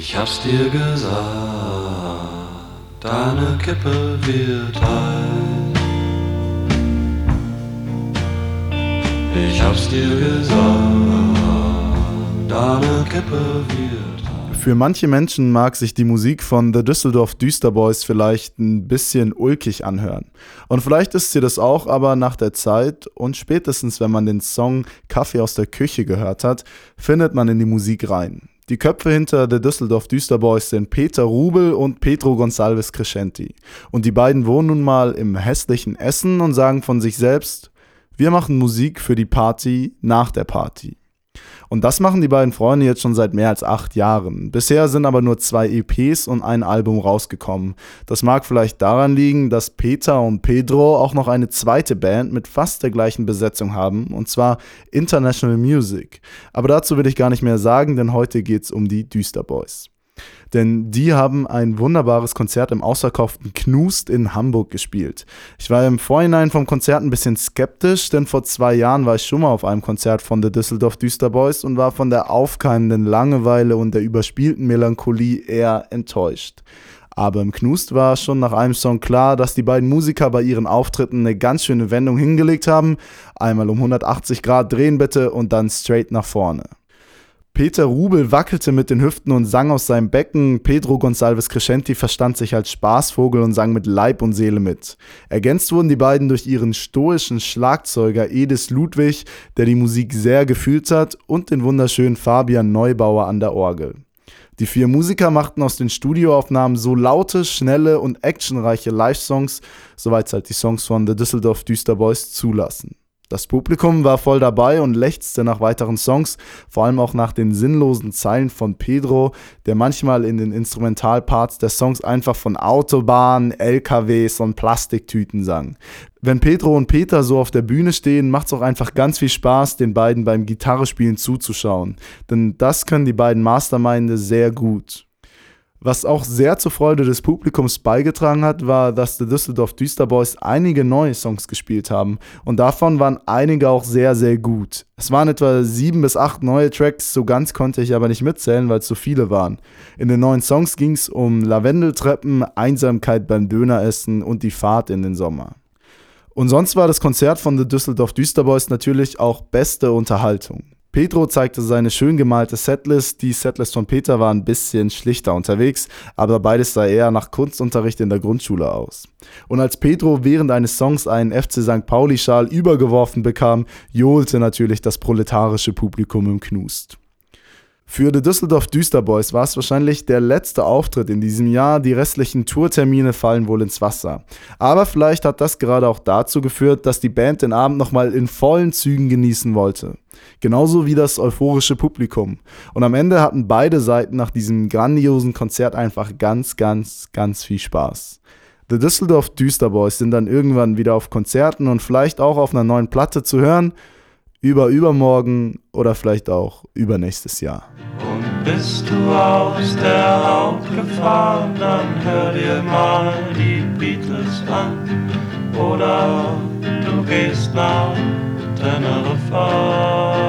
Ich hab's dir gesagt, deine Kippe wird heiß. Ich hab's dir gesagt, deine Kippe wird heiß. Für manche Menschen mag sich die Musik von The Düsseldorf Düsterboys vielleicht ein bisschen ulkig anhören. Und vielleicht ist sie das auch, aber nach der Zeit und spätestens wenn man den Song Kaffee aus der Küche gehört hat, findet man in die Musik rein. Die Köpfe hinter The Düsseldorf Düsterboys sind Peter Rubel und Pedro Gonçalves Crescenti. Und die beiden wohnen nun mal im hässlichen Essen und sagen von sich selbst: Wir machen Musik für die Party nach der Party. Und das machen die beiden Freunde jetzt schon seit mehr als 8 Jahren. Bisher sind aber nur 2 EPs und ein Album rausgekommen. Das mag vielleicht daran liegen, dass Peter und Pedro auch noch eine zweite Band mit fast der gleichen Besetzung haben, und zwar International Music. Aber dazu will ich gar nicht mehr sagen, denn heute geht's um die Düsterboys. Denn die haben ein wunderbares Konzert im ausverkauften Knust in Hamburg gespielt. Ich war im Vorhinein vom Konzert ein bisschen skeptisch, denn vor 2 Jahren war ich schon mal auf einem Konzert von The Düsseldorf Düsterboys und war von der aufkeimenden Langeweile und der überspielten Melancholie eher enttäuscht. Aber im Knust war schon nach einem Song klar, dass die beiden Musiker bei ihren Auftritten eine ganz schöne Wendung hingelegt haben. Einmal um 180 Grad drehen bitte und dann straight nach vorne. Peter Rubel wackelte mit den Hüften und sang aus seinem Becken. Pedro Gonçalves Crescenti verstand sich als Spaßvogel und sang mit Leib und Seele mit. Ergänzt wurden die beiden durch ihren stoischen Schlagzeuger Edis Ludwig, der die Musik sehr gefühlt hat, und den wunderschönen Fabian Neubauer an der Orgel. Die 4 Musiker machten aus den Studioaufnahmen so laute, schnelle und actionreiche Live-Songs, soweit es halt die Songs von The Düsseldorf Düsterboys zulassen. Das Publikum war voll dabei und lechzte nach weiteren Songs, vor allem auch nach den sinnlosen Zeilen von Pedro, der manchmal in den Instrumentalparts der Songs einfach von Autobahnen, LKWs und Plastiktüten sang. Wenn Pedro und Peter so auf der Bühne stehen, macht's auch einfach ganz viel Spaß, den beiden beim Gitarrespielen zuzuschauen. Denn das können die beiden Masterminde sehr gut. Was auch sehr zur Freude des Publikums beigetragen hat, war, dass The Düsseldorf Düsterboys einige neue Songs gespielt haben. Und davon waren einige auch sehr, sehr gut. Es waren etwa 7 bis 8 neue Tracks, so ganz konnte ich aber nicht mitzählen, weil es so viele waren. In den neuen Songs ging es um Lavendeltreppen, Einsamkeit beim Döneressen und die Fahrt in den Sommer. Und sonst war das Konzert von The Düsseldorf Düsterboys natürlich auch beste Unterhaltung. Pedro zeigte seine schön gemalte Setlist. Die Setlist von Peter war ein bisschen schlichter unterwegs, aber beides sah eher nach Kunstunterricht in der Grundschule aus. Und als Pedro während eines Songs einen FC St. Pauli-Schal übergeworfen bekam, johlte natürlich das proletarische Publikum im Knust. Für The Düsseldorf Düsterboys war es wahrscheinlich der letzte Auftritt in diesem Jahr. Die restlichen Tourtermine fallen wohl ins Wasser. Aber vielleicht hat das gerade auch dazu geführt, dass die Band den Abend nochmal in vollen Zügen genießen wollte. Genauso wie das euphorische Publikum. Und am Ende hatten beide Seiten nach diesem grandiosen Konzert einfach ganz, ganz, ganz viel Spaß. The Düsseldorf Düsterboys sind dann irgendwann wieder auf Konzerten und vielleicht auch auf einer neuen Platte zu hören. Übermorgen oder vielleicht auch übernächstes Jahr. Und bist du aus der Haut gefahren, dann hör dir mal die Beatles an. Oder du gehst nach Teneriffa.